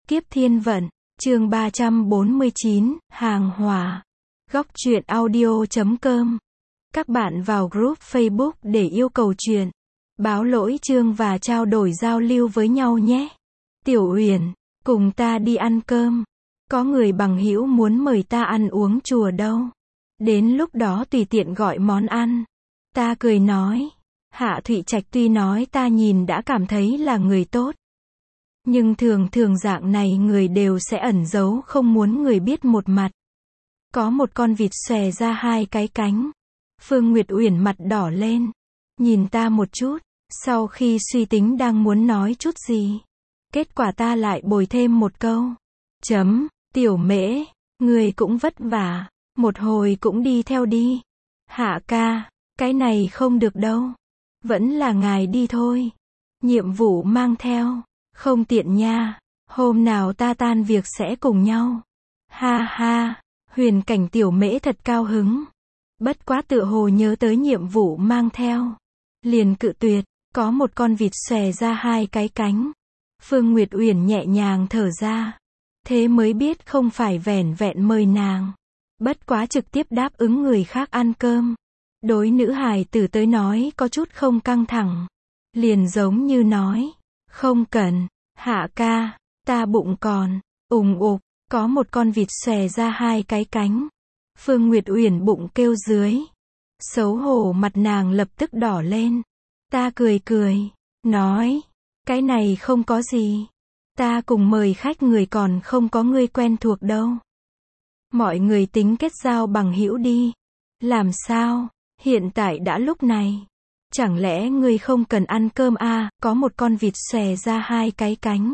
Kiếp thiên vận, chương 349, hàng hỏa. Góc truyện audio.com. Các bạn vào group Facebook để yêu cầu truyện, báo lỗi chương và trao đổi giao lưu với nhau nhé. Tiểu Uyển, cùng ta đi ăn cơm. Có người bằng hữu muốn mời ta ăn uống chùa đâu. Đến lúc đó tùy tiện gọi món ăn. Ta cười nói. Hạ Thụy Trạch tuy nói ta nhìn đã cảm thấy là người tốt. Nhưng thường dạng này người đều sẽ ẩn giấu không muốn người biết một mặt. Có một con vịt xòe ra hai cái cánh. Phương Nguyệt Uyển mặt đỏ lên. Nhìn ta một chút. Sau khi suy tính đang muốn nói chút gì. Kết quả ta lại bồi thêm một câu. Tiểu Mễ, người cũng vất vả. Một hồi cũng đi theo đi. Hạ ca, cái này không được đâu. Vẫn là ngài đi thôi. Nhiệm vụ mang theo. Không tiện nha. Hôm nào ta tan việc sẽ cùng nhau. Ha ha. Huyền Cảnh Tiểu Mễ thật cao hứng. Bất quá tựa hồ nhớ tới nhiệm vụ mang theo. Liền cự tuyệt. Có một con vịt xòe ra hai cái cánh. Phương Nguyệt Uyển nhẹ nhàng thở ra. Thế mới biết không phải vẻn vẹn mời nàng. Bất quá trực tiếp đáp ứng người khác ăn cơm. Đối nữ hài tử tới nói có chút không căng thẳng. Liền giống như nói. Không cần. Hạ ca. Ta bụng còn. Ùng ục. Có một con vịt xòe ra hai cái cánh. Phương Nguyệt Uyển bụng kêu dưới. Xấu hổ mặt nàng lập tức đỏ lên. Ta cười. Nói. Cái này không có gì. Ta cùng mời khách người còn không có ngươi quen thuộc đâu. Mọi người tính kết giao bằng hữu đi. Làm sao? Hiện tại đã lúc này. Chẳng lẽ ngươi không cần ăn cơm à? Có một con vịt xòe ra hai cái cánh.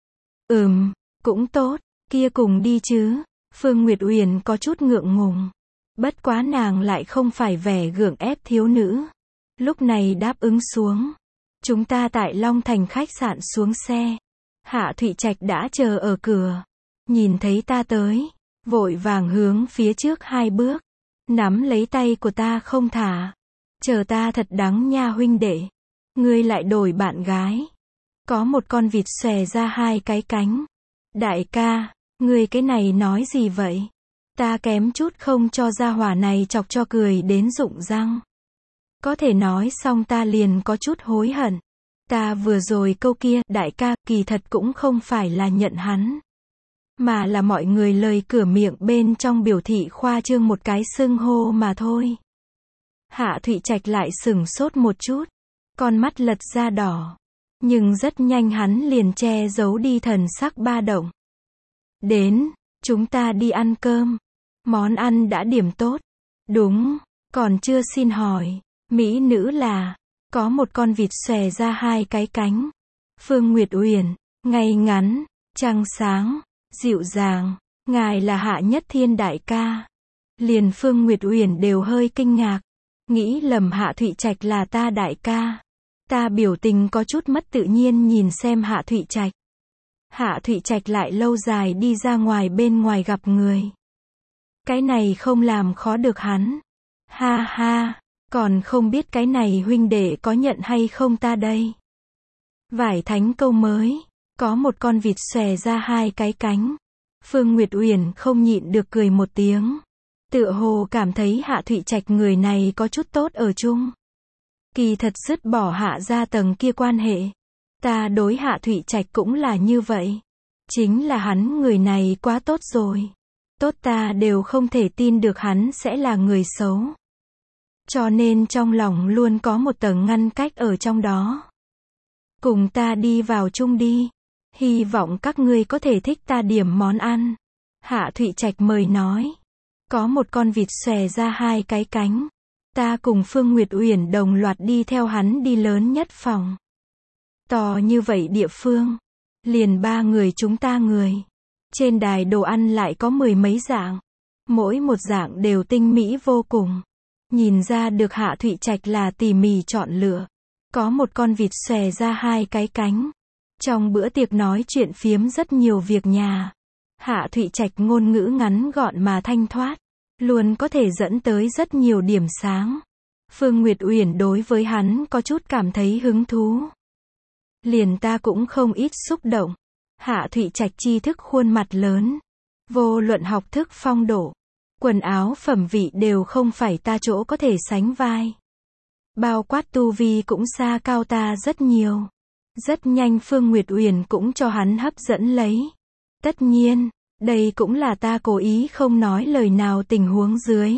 Cũng tốt. Kia cùng đi chứ. Phương Nguyệt Uyển có chút ngượng ngùng. Bất quá nàng lại không phải vẻ gượng ép thiếu nữ. Lúc này đáp ứng xuống. Chúng ta tại Long Thành khách sạn xuống xe. Hạ Thụy Trạch đã chờ ở cửa. Nhìn thấy ta tới. Vội vàng hướng phía trước hai bước. Nắm lấy tay của ta không thả. Chờ ta thật đắng nha huynh đệ. Ngươi lại đổi bạn gái. Có một con vịt xòe ra hai cái cánh. Đại ca, ngươi cái này nói gì vậy? Ta kém chút không cho gia hỏa này chọc cho cười đến rụng răng. Có thể nói xong ta liền có chút hối hận. Ta vừa rồi câu kia, đại ca, kỳ thật cũng không phải là nhận hắn. Mà là mọi người lời cửa miệng bên trong biểu thị khoa trương một cái xưng hô mà thôi. Hạ Thụy Trạch lại sửng sốt một chút. Con mắt lật ra đỏ. Nhưng rất nhanh hắn liền che giấu đi thần sắc ba động. Đến, chúng ta đi ăn cơm. Món ăn đã điểm tốt. Đúng, còn chưa xin hỏi. Mỹ nữ là, có một con vịt xòe ra hai cái cánh. Phương Nguyệt Uyển, ngay ngắn, trăng sáng, dịu dàng. Ngài là Hạ Nhất Thiên đại ca. Liền Phương Nguyệt Uyển đều hơi kinh ngạc. Nghĩ lầm Hạ Thụy Trạch là ta đại ca. Ta biểu tình có chút mất tự nhiên nhìn xem Hạ Thụy Trạch. Hạ Thụy Trạch lại lâu dài đi ra ngoài bên ngoài gặp người. Cái này không làm khó được hắn. Ha ha, còn không biết cái này huynh đệ có nhận hay không ta đây. Vải thánh câu mới. Có một con vịt xòe ra hai cái cánh. Phương Nguyệt Uyển không nhịn được cười một tiếng. Tựa hồ cảm thấy Hạ Thụy Trạch người này có chút tốt ở chung. Kỳ thật dứt bỏ Hạ ra tầng kia quan hệ. Ta đối Hạ Thụy Trạch cũng là như vậy. Chính là hắn người này quá tốt rồi. Tốt ta đều không thể tin được hắn sẽ là người xấu. Cho nên trong lòng luôn có một tầng ngăn cách ở trong đó. Cùng ta đi vào chung đi. Hy vọng các ngươi có thể thích ta điểm món ăn. Hạ Thụy Trạch mời nói. Có một con vịt xòe ra hai cái cánh. Ta cùng Phương Nguyệt Uyển đồng loạt đi theo hắn đi lớn nhất phòng. To như vậy địa phương. Liền ba người chúng ta người. Trên đài đồ ăn lại có mười mấy dạng. Mỗi một dạng đều tinh mỹ vô cùng. Nhìn ra được Hạ Thụy Trạch là tỉ mỉ chọn lựa. Có một con vịt xòe ra hai cái cánh. Trong bữa tiệc nói chuyện phiếm rất nhiều việc nhà. Hạ Thụy Trạch ngôn ngữ ngắn gọn mà thanh thoát. Luôn có thể dẫn tới rất nhiều điểm sáng. Phương Nguyệt Uyển đối với hắn có chút cảm thấy hứng thú. Liền ta cũng không ít xúc động. Hạ Thụy Trạch tri thức khuôn mặt lớn. Vô luận học thức phong độ, quần áo phẩm vị đều không phải ta chỗ có thể sánh vai. Bao quát tu vi cũng xa cao ta rất nhiều. Rất nhanh Phương Nguyệt Uyển cũng cho hắn hấp dẫn lấy. Tất nhiên, đây cũng là ta cố ý không nói lời nào tình huống dưới.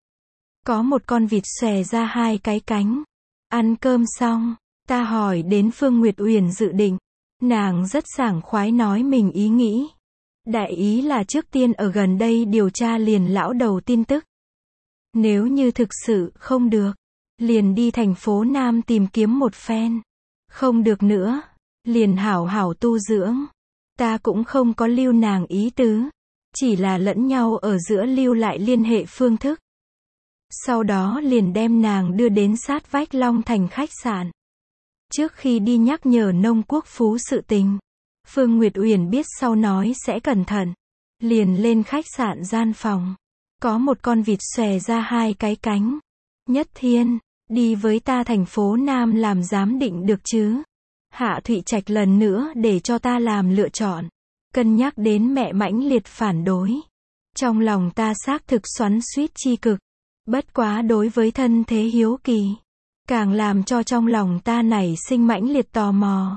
Có một con vịt xòe ra hai cái cánh. Ăn cơm xong, ta hỏi đến Phương Nguyệt Uyển dự định. Nàng rất sảng khoái nói mình ý nghĩ. Đại ý là trước tiên ở gần đây điều tra liền lão đầu tin tức. Nếu như thực sự không được, liền đi thành phố Nam tìm kiếm một phen. Không được nữa, liền hảo hảo tu dưỡng. Ta cũng không có lưu nàng ý tứ, chỉ là lẫn nhau ở giữa lưu lại liên hệ phương thức. Sau đó liền đem nàng đưa đến sát vách Long Thành khách sạn. Trước khi đi nhắc nhở Nông Quốc Phú sự tình. Phương Nguyệt Uyển biết sau nói sẽ cẩn thận. Liền lên khách sạn gian phòng. Có một con vịt xòe ra hai cái cánh. Nhất Thiên, đi với ta thành phố Nam làm giám định được chứ? Hạ Thụy Trạch lần nữa để cho ta làm lựa chọn. Cân nhắc đến mẹ mãnh liệt phản đối. Trong lòng ta xác thực xoắn xuýt chi cực. Bất quá đối với thân thế hiếu kỳ. Càng làm cho trong lòng ta nảy sinh mãnh liệt tò mò.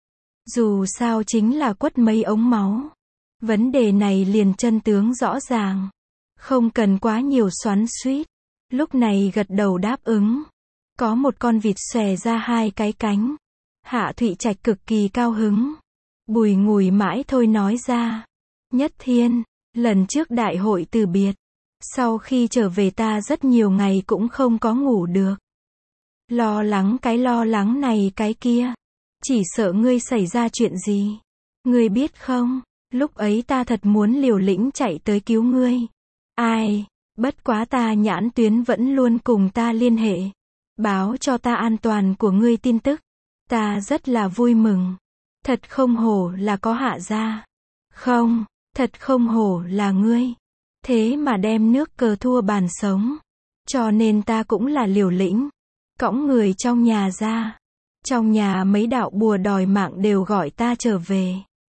Dù sao chính là quất mấy ống máu. Vấn đề này liền chân tướng rõ ràng. Không cần quá nhiều xoắn xuýt. Lúc này gật đầu đáp ứng. Có một con vịt xòe ra hai cái cánh. Hạ Thụy Trạch cực kỳ cao hứng. Bùi ngùi mãi thôi nói ra. Nhất Thiên, lần trước đại hội từ biệt. Sau khi trở về ta rất nhiều ngày cũng không có ngủ được. Lo lắng này cái kia. Chỉ sợ ngươi xảy ra chuyện gì. Ngươi biết không, lúc ấy ta thật muốn liều lĩnh chạy tới cứu ngươi. Ai, bất quá ta nhãn tuyến vẫn luôn cùng ta liên hệ. Báo cho ta an toàn của ngươi tin tức. Ta rất là vui mừng. Thật không hổ là có Hạ gia. Không, thật không hổ là ngươi. Thế mà đem nước cờ thua bàn sống. Cho nên ta cũng là liều lĩnh. Cõng người trong nhà ra. Trong nhà mấy đạo bùa đòi mạng đều gọi ta trở về.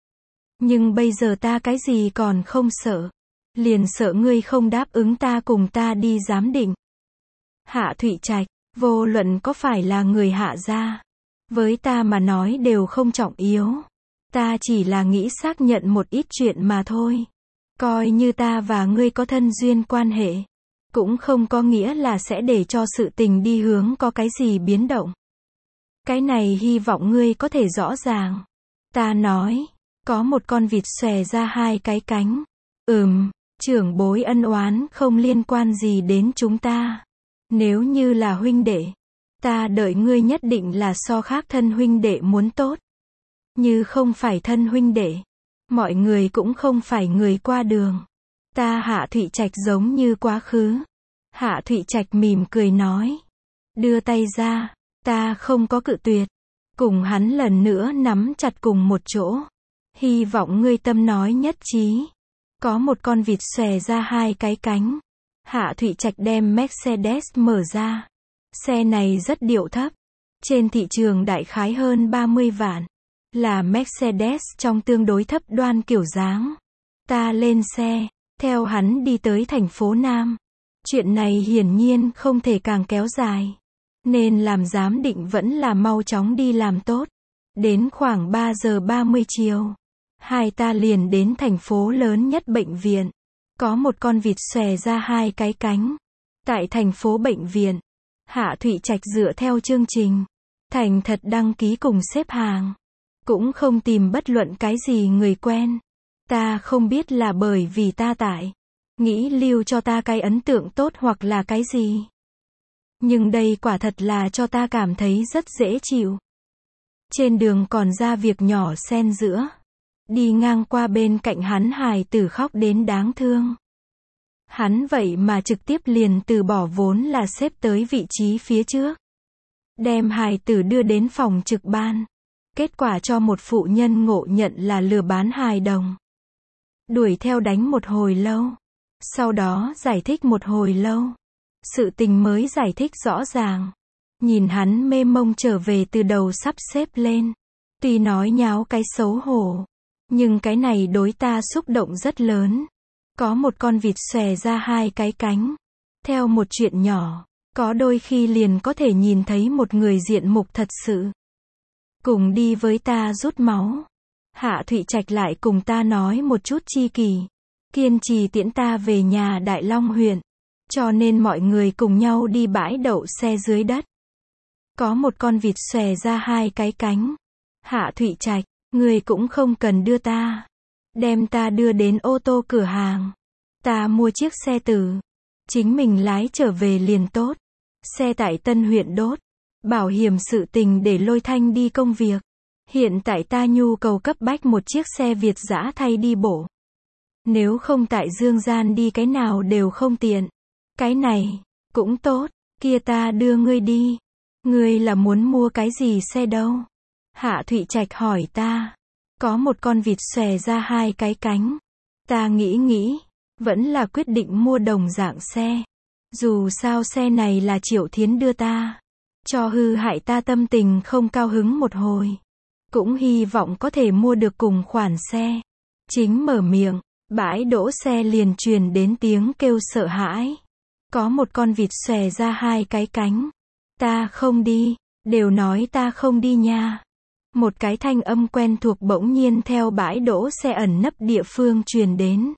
Nhưng bây giờ ta cái gì còn không sợ. Liền sợ ngươi không đáp ứng ta cùng ta đi giám định. Hạ Thụy Trạch, vô luận có phải là người Hạ gia. Với ta mà nói đều không trọng yếu. Ta chỉ là nghĩ xác nhận một ít chuyện mà thôi. Coi như ta và ngươi có thân duyên quan hệ. Cũng không có nghĩa là sẽ để cho sự tình đi hướng có cái gì biến động. Cái này hy vọng ngươi có thể rõ ràng. Ta nói, có một con vịt xòe ra hai cái cánh. Trưởng bối ân oán không liên quan gì đến chúng ta. Nếu như là huynh đệ, ta đợi ngươi nhất định là so khác thân huynh đệ muốn tốt. Như không phải thân huynh đệ, mọi người cũng không phải người qua đường. Ta Hạ Thụy Trạch giống như quá khứ. Hạ Thụy Trạch mỉm cười nói. Đưa tay ra, ta không có cự tuyệt. Cùng hắn lần nữa nắm chặt cùng một chỗ. Hy vọng ngươi tâm nói nhất trí. Có một con vịt xòe ra hai cái cánh. Hạ Thụy Trạch đem Mercedes mở ra. Xe này rất điệu thấp. Trên thị trường đại khái hơn 30 vạn. Là Mercedes trong tương đối thấp đoan kiểu dáng. Ta lên xe, theo hắn đi tới thành phố Nam. Chuyện này hiển nhiên không thể càng kéo dài. Nên làm giám định vẫn là mau chóng đi làm tốt. Đến khoảng 3 giờ 30 chiều. Hai ta liền đến thành phố lớn nhất bệnh viện. Có một con vịt xòe ra hai cái cánh. Tại thành phố bệnh viện, Hạ Thụy Trạch dựa theo chương trình. Thành thật đăng ký cùng xếp hàng. Cũng không tìm bất luận cái gì người quen. Ta không biết là bởi vì ta nghĩ lưu cho ta cái ấn tượng tốt hoặc là cái gì. Nhưng đây quả thật là cho ta cảm thấy rất dễ chịu. Trên đường còn ra việc nhỏ xen giữa. Đi ngang qua bên cạnh hắn hài tử khóc đến đáng thương. Hắn vậy mà trực tiếp liền từ bỏ vốn là xếp tới vị trí phía trước. Đem hài tử đưa đến phòng trực ban. Kết quả cho một phụ nhân ngộ nhận là lừa bán hài đồng. Đuổi theo đánh một hồi lâu. Sau đó giải thích một hồi lâu. Sự tình mới giải thích rõ ràng. Nhìn hắn mê mông trở về từ đầu sắp xếp lên. Tuy nói nháo cái xấu hổ. Nhưng cái này đối ta xúc động rất lớn. Có một con vịt xòe ra hai cái cánh. Theo một chuyện nhỏ, có đôi khi liền có thể nhìn thấy một người diện mục thật sự. Cùng đi với ta rút máu. Hạ Thụy Trạch lại cùng ta nói một chút chi kỷ. Kiên trì tiễn ta về nhà Đại Long huyện. Cho nên mọi người cùng nhau đi bãi đậu xe dưới đất. Có một con vịt xòe ra hai cái cánh. Hạ Thụy Trạch, người cũng không cần đưa ta. Đem ta đưa đến ô tô cửa hàng. Ta mua chiếc xe từ. Chính mình lái trở về liền tốt. Xe tại Tân huyện đốt. Bảo hiểm sự tình để Lôi Thanh đi công việc. Hiện tại ta nhu cầu cấp bách một chiếc xe Việt dã thay đi bộ. Nếu không tại Dương Gian đi cái nào đều không tiện. Cái này, cũng tốt, kia ta đưa ngươi đi. Ngươi là muốn mua cái gì xe đâu? Hạ Thụy Trạch hỏi ta. Có một con vịt xòe ra hai cái cánh. Ta nghĩ, vẫn là quyết định mua đồng dạng xe. Dù sao xe này là Triệu Thiến đưa ta. Cho hư hại ta tâm tình không cao hứng một hồi. Cũng hy vọng có thể mua được cùng khoản xe. Chính mở miệng, bãi đỗ xe liền truyền đến tiếng kêu sợ hãi. Có một con vịt xòe ra hai cái cánh. Ta không đi, đều nói ta không đi nha. Một cái thanh âm quen thuộc bỗng nhiên theo bãi đỗ xe ẩn nấp địa phương truyền đến.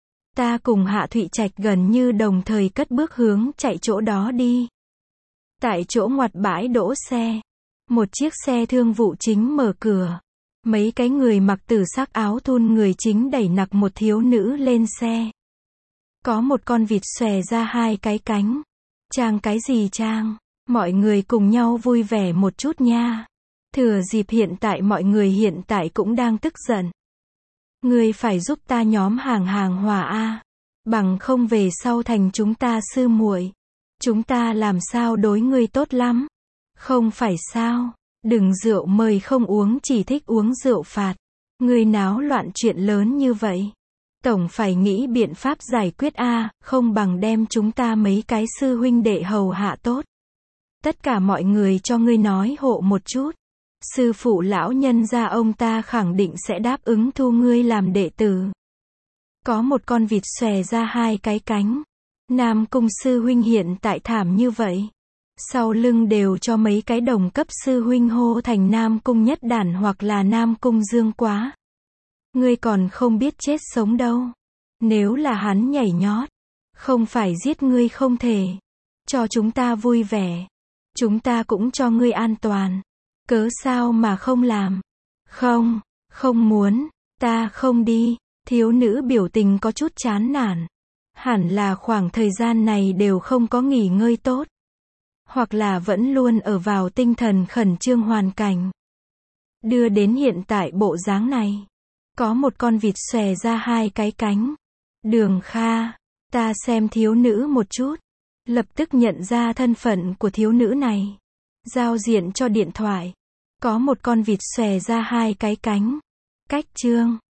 Ta cùng Hạ Thụy Trạch gần như đồng thời cất bước hướng chạy chỗ đó đi. Tại chỗ ngoặt bãi đỗ xe, một chiếc xe thương vụ chính mở cửa. Mấy cái người mặc tử sắc áo thun người chính đẩy nặc một thiếu nữ lên xe. Có một con vịt xòe ra hai cái cánh. Trang cái gì trang? Mọi người cùng nhau vui vẻ một chút nha. Thừa dịp hiện tại mọi người hiện tại cũng đang tức giận. Ngươi phải giúp ta nhóm hàng hòa a. Bằng không về sau thành chúng ta sư muội. Chúng ta làm sao đối ngươi tốt lắm. Không phải sao? Đừng rượu mời không uống chỉ thích uống rượu phạt. Ngươi náo loạn chuyện lớn như vậy. Tổng phải nghĩ biện pháp giải quyết a, không bằng đem chúng ta mấy cái sư huynh đệ hầu hạ tốt. Tất cả mọi người cho ngươi nói hộ một chút. Sư phụ lão nhân gia ông ta khẳng định sẽ đáp ứng thu ngươi làm đệ tử. Có một con vịt xòe ra hai cái cánh. Nam Cung sư huynh hiện tại thảm như vậy. Sau lưng đều cho mấy cái đồng cấp sư huynh hô thành Nam Cung Nhất Đản hoặc là Nam Cung Dương Quá. Ngươi còn không biết chết sống đâu. Nếu là hắn nhảy nhót, không phải giết ngươi không thể. Cho chúng ta vui vẻ. Chúng ta cũng cho ngươi an toàn. Cớ sao mà không làm? Không, không muốn, ta không đi. Thiếu nữ biểu tình có chút chán nản. Hẳn là khoảng thời gian này đều không có nghỉ ngơi tốt. Hoặc là vẫn luôn ở vào tinh thần khẩn trương hoàn cảnh. Đưa đến hiện tại bộ dáng này. Có một con vịt xòe ra hai cái cánh. Đường Kha, ta xem thiếu nữ một chút. Lập tức nhận ra thân phận của thiếu nữ này. Giao diện cho điện thoại. Có một con vịt xòe ra hai cái cánh. Cách chương.